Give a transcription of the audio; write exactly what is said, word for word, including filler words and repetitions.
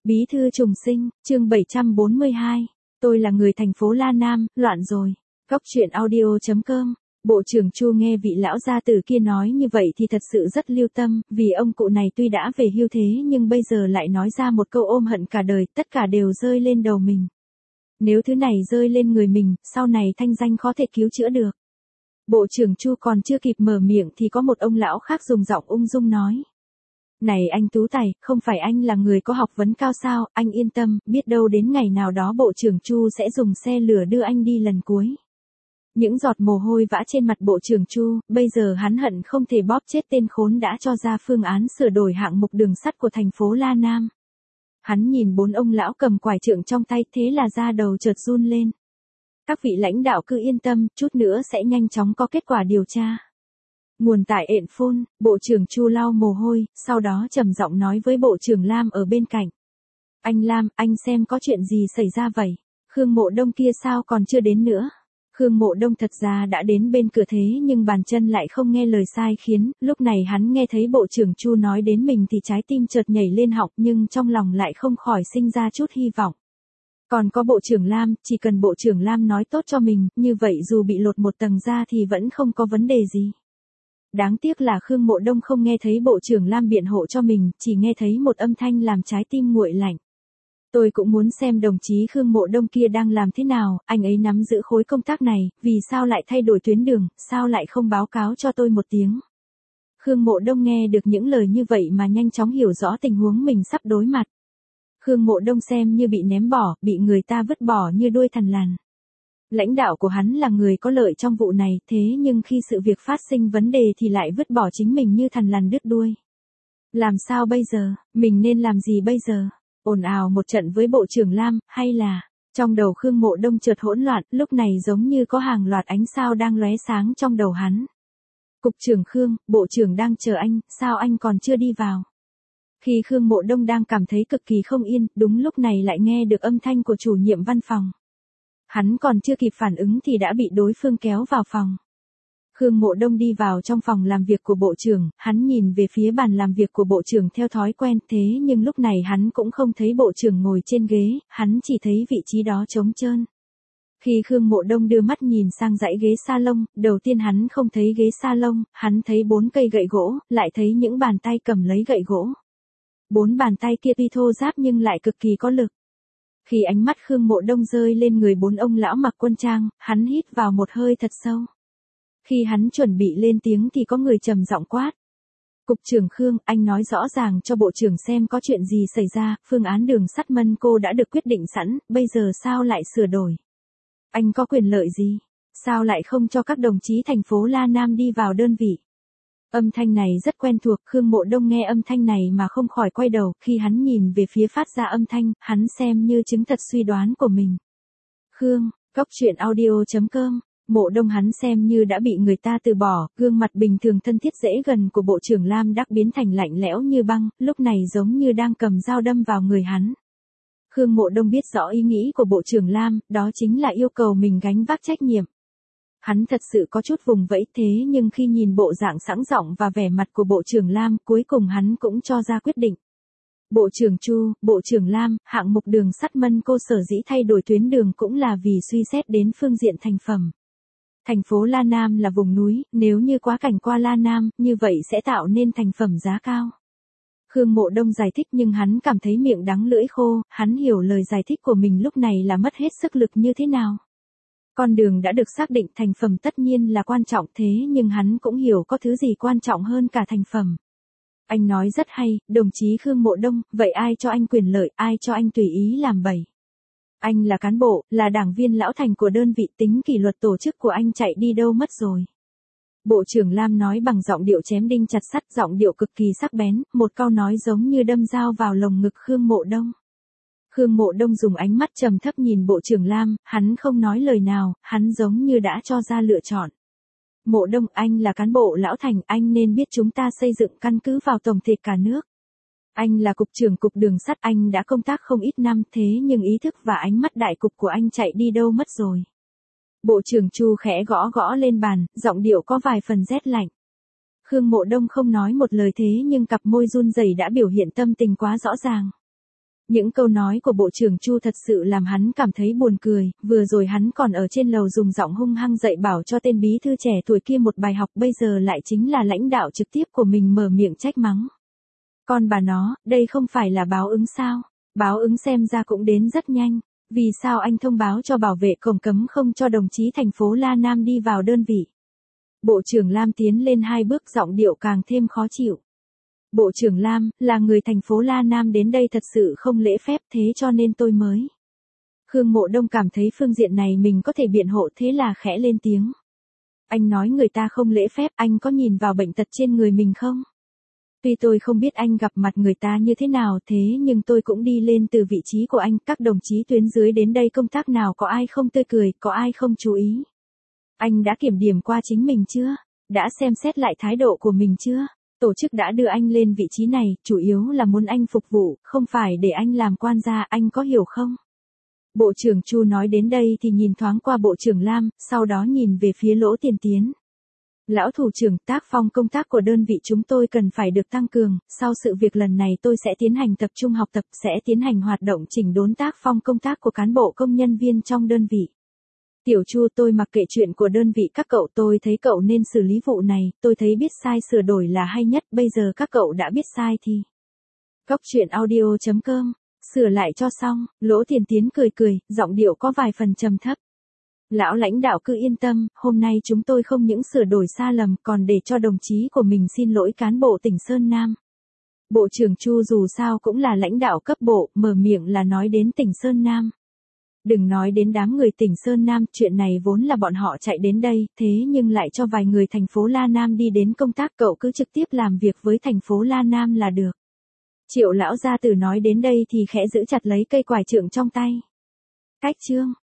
Bí thư trùng sinh, chương bảy trăm bốn mươi hai. Tôi là người thành phố La Nam, loạn rồi. Góc truyện audio chấm com. Bộ trưởng Chu nghe vị lão gia tử kia nói như vậy thì thật sự rất lưu tâm, vì ông cụ này tuy đã về hưu thế nhưng bây giờ lại nói ra một câu ôm hận cả đời, tất cả đều rơi lên đầu mình. Nếu thứ này rơi lên người mình, sau này thanh danh khó thể cứu chữa được. Bộ trưởng Chu còn chưa kịp mở miệng thì có một ông lão khác dùng giọng ung dung nói. Này anh Tú Tài, không phải anh là người có học vấn cao sao, anh yên tâm, biết đâu đến ngày nào đó bộ trưởng Chu sẽ dùng xe lửa đưa anh đi lần cuối. Những giọt mồ hôi vã trên mặt bộ trưởng Chu, bây giờ hắn hận không thể bóp chết tên khốn đã cho ra phương án sửa đổi hạng mục đường sắt của thành phố La Nam. Hắn nhìn bốn ông lão cầm quải trượng trong tay, thế là da đầu chợt run lên. Các vị lãnh đạo cứ yên tâm, chút nữa sẽ nhanh chóng có kết quả điều tra. Nguồn tại ện phôn, bộ trưởng Chu lau mồ hôi, sau đó trầm giọng nói với bộ trưởng Lam ở bên cạnh. Anh Lam, anh xem có chuyện gì xảy ra vậy? Khương Mộ Đông kia sao còn chưa đến nữa? Khương Mộ Đông thật ra đã đến bên cửa thế nhưng bàn chân lại không nghe lời sai khiến, lúc này hắn nghe thấy bộ trưởng Chu nói đến mình thì trái tim chợt nhảy lên họng nhưng trong lòng lại không khỏi sinh ra chút hy vọng. Còn có bộ trưởng Lam, chỉ cần bộ trưởng Lam nói tốt cho mình, như vậy dù bị lột một tầng ra thì vẫn không có vấn đề gì. Đáng tiếc là Khương Mộ Đông không nghe thấy bộ trưởng Lam biện hộ cho mình, chỉ nghe thấy một âm thanh làm trái tim nguội lạnh. Tôi cũng muốn xem đồng chí Khương Mộ Đông kia đang làm thế nào, anh ấy nắm giữ khối công tác này, vì sao lại thay đổi tuyến đường, sao lại không báo cáo cho tôi một tiếng. Khương Mộ Đông nghe được những lời như vậy mà nhanh chóng hiểu rõ tình huống mình sắp đối mặt. Khương Mộ Đông xem như bị ném bỏ, bị người ta vứt bỏ như đuôi thằn lằn. Lãnh đạo của hắn là người có lợi trong vụ này, thế nhưng khi sự việc phát sinh vấn đề thì lại vứt bỏ chính mình như thằn lằn đứt đuôi. Làm sao bây giờ, mình nên làm gì bây giờ? Ồn ào một trận với bộ trưởng Lam, hay là... Trong đầu Khương Mộ Đông chợt hỗn loạn, lúc này giống như có hàng loạt ánh sao đang lóe sáng trong đầu hắn. Cục trưởng Khương, bộ trưởng đang chờ anh, sao anh còn chưa đi vào? Khi Khương Mộ Đông đang cảm thấy cực kỳ không yên, đúng lúc này lại nghe được âm thanh của chủ nhiệm văn phòng. Hắn còn chưa kịp phản ứng thì đã bị đối phương kéo vào phòng. Khương Mộ Đông đi vào trong phòng làm việc của bộ trưởng, hắn nhìn về phía bàn làm việc của bộ trưởng theo thói quen, thế nhưng lúc này hắn cũng không thấy bộ trưởng ngồi trên ghế, hắn chỉ thấy vị trí đó trống trơn. Khi Khương Mộ Đông đưa mắt nhìn sang dãy ghế salon, đầu tiên hắn không thấy ghế salon, hắn thấy bốn cây gậy gỗ, lại thấy những bàn tay cầm lấy gậy gỗ. Bốn bàn tay kia tuy thô ráp nhưng lại cực kỳ có lực. Khi ánh mắt Khương Mộ Đông rơi lên người bốn ông lão mặc quân trang, hắn hít vào một hơi thật sâu. Khi hắn chuẩn bị lên tiếng thì có người trầm giọng quát. Cục trưởng Khương, anh nói rõ ràng cho bộ trưởng xem có chuyện gì xảy ra, phương án đường sắt Mân Cô đã được quyết định sẵn, bây giờ sao lại sửa đổi? Anh có quyền lợi gì? Sao lại không cho các đồng chí thành phố La Nam đi vào đơn vị? Âm thanh này rất quen thuộc, Khương Mộ Đông nghe âm thanh này mà không khỏi quay đầu, khi hắn nhìn về phía phát ra âm thanh, hắn xem như chứng thật suy đoán của mình. Khương, góc truyện audio chấm com. Mộ Đông hắn xem như đã bị người ta từ bỏ, gương mặt bình thường thân thiết dễ gần của bộ trưởng Lam đắc biến thành lạnh lẽo như băng, lúc này giống như đang cầm dao đâm vào người hắn. Khương Mộ Đông biết rõ ý nghĩ của bộ trưởng Lam, đó chính là yêu cầu mình gánh vác trách nhiệm. Hắn thật sự có chút vùng vẫy thế nhưng khi nhìn bộ dạng sẵn giọng và vẻ mặt của bộ trưởng Lam, cuối cùng hắn cũng cho ra quyết định. Bộ trưởng Chu, bộ trưởng Lam, hạng mục đường sắt Mân Cô sở dĩ thay đổi tuyến đường cũng là vì suy xét đến phương diện thành phẩm. Thành phố La Nam là vùng núi, nếu như quá cảnh qua La Nam, như vậy sẽ tạo nên thành phẩm giá cao. Khương Mộ Đông giải thích nhưng hắn cảm thấy miệng đắng lưỡi khô, hắn hiểu lời giải thích của mình lúc này là mất hết sức lực như thế nào. Con đường đã được xác định, thành phẩm tất nhiên là quan trọng thế nhưng hắn cũng hiểu có thứ gì quan trọng hơn cả thành phẩm. Anh nói rất hay, đồng chí Khương Mộ Đông, vậy ai cho anh quyền lợi, ai cho anh tùy ý làm bậy? Anh là cán bộ, là đảng viên lão thành của đơn vị, tính kỷ luật tổ chức của anh chạy đi đâu mất rồi? Bộ trưởng Lam nói bằng giọng điệu chém đinh chặt sắt, giọng điệu cực kỳ sắc bén, một câu nói giống như đâm dao vào lồng ngực Khương Mộ Đông. Khương Mộ Đông dùng ánh mắt trầm thấp nhìn bộ trưởng Lam, hắn không nói lời nào, hắn giống như đã cho ra lựa chọn. Mộ Đông, anh là cán bộ lão thành, anh nên biết chúng ta xây dựng căn cứ vào tổng thể cả nước. Anh là cục trưởng cục đường sắt, anh đã công tác không ít năm thế nhưng ý thức và ánh mắt đại cục của anh chạy đi đâu mất rồi. Bộ trưởng Chu khẽ gõ gõ lên bàn, giọng điệu có vài phần rét lạnh. Khương Mộ Đông không nói một lời thế nhưng cặp môi run rẩy đã biểu hiện tâm tình quá rõ ràng. Những câu nói của Bộ trưởng Chu thật sự làm hắn cảm thấy buồn cười, vừa rồi hắn còn ở trên lầu dùng giọng hung hăng dạy bảo cho tên bí thư trẻ tuổi kia một bài học, bây giờ lại chính là lãnh đạo trực tiếp của mình mở miệng trách mắng. Con bà nó, đây không phải là báo ứng sao? Báo ứng xem ra cũng đến rất nhanh. Vì sao anh thông báo cho bảo vệ cổng cấm không cho đồng chí thành phố La Nam đi vào đơn vị? Bộ trưởng Lam tiến lên hai bước, giọng điệu càng thêm khó chịu. Bộ trưởng Lam, là người thành phố La Nam đến đây thật sự không lễ phép, thế cho nên tôi mới. Khương Mộ Đông cảm thấy phương diện này mình có thể biện hộ, thế là khẽ lên tiếng. Anh nói người ta không lễ phép, anh có nhìn vào bệnh tật trên người mình không? Tuy tôi không biết anh gặp mặt người ta như thế nào, thế nhưng tôi cũng đi lên từ vị trí của anh, các đồng chí tuyến dưới đến đây công tác nào có ai không tươi cười, có ai không chú ý. Anh đã kiểm điểm qua chính mình chưa? Đã xem xét lại thái độ của mình chưa? Tổ chức đã đưa anh lên vị trí này, chủ yếu là muốn anh phục vụ, không phải để anh làm quan gia, anh có hiểu không? Bộ trưởng Chu nói đến đây thì nhìn thoáng qua Bộ trưởng Lam, sau đó nhìn về phía Lỗ Tiền Tiến. Lão thủ trưởng, tác phong công tác của đơn vị chúng tôi cần phải được tăng cường, sau sự việc lần này tôi sẽ tiến hành tập trung học tập, sẽ tiến hành hoạt động chỉnh đốn tác phong công tác của cán bộ công nhân viên trong đơn vị. Tiểu Chu, tôi mặc kệ chuyện của đơn vị các cậu, tôi thấy cậu nên xử lý vụ này, tôi thấy biết sai sửa đổi là hay nhất, bây giờ các cậu đã biết sai thì. Góc truyện audio chấm com, sửa lại cho xong, Lỗ Tiền Tiến cười cười, giọng điệu có vài phần trầm thấp. Lão lãnh đạo cứ yên tâm, hôm nay chúng tôi không những sửa đổi sai lầm còn để cho đồng chí của mình xin lỗi cán bộ tỉnh Sơn Nam. Bộ trưởng Chu dù sao cũng là lãnh đạo cấp bộ, mở miệng là nói đến tỉnh Sơn Nam. Đừng nói đến đám người tỉnh Sơn Nam, chuyện này vốn là bọn họ chạy đến đây, thế nhưng lại cho vài người thành phố La Nam đi đến công tác, cậu cứ trực tiếp làm việc với thành phố La Nam là được. Triệu lão gia tử nói đến đây thì khẽ giữ chặt lấy cây quải trượng trong tay. Cách chương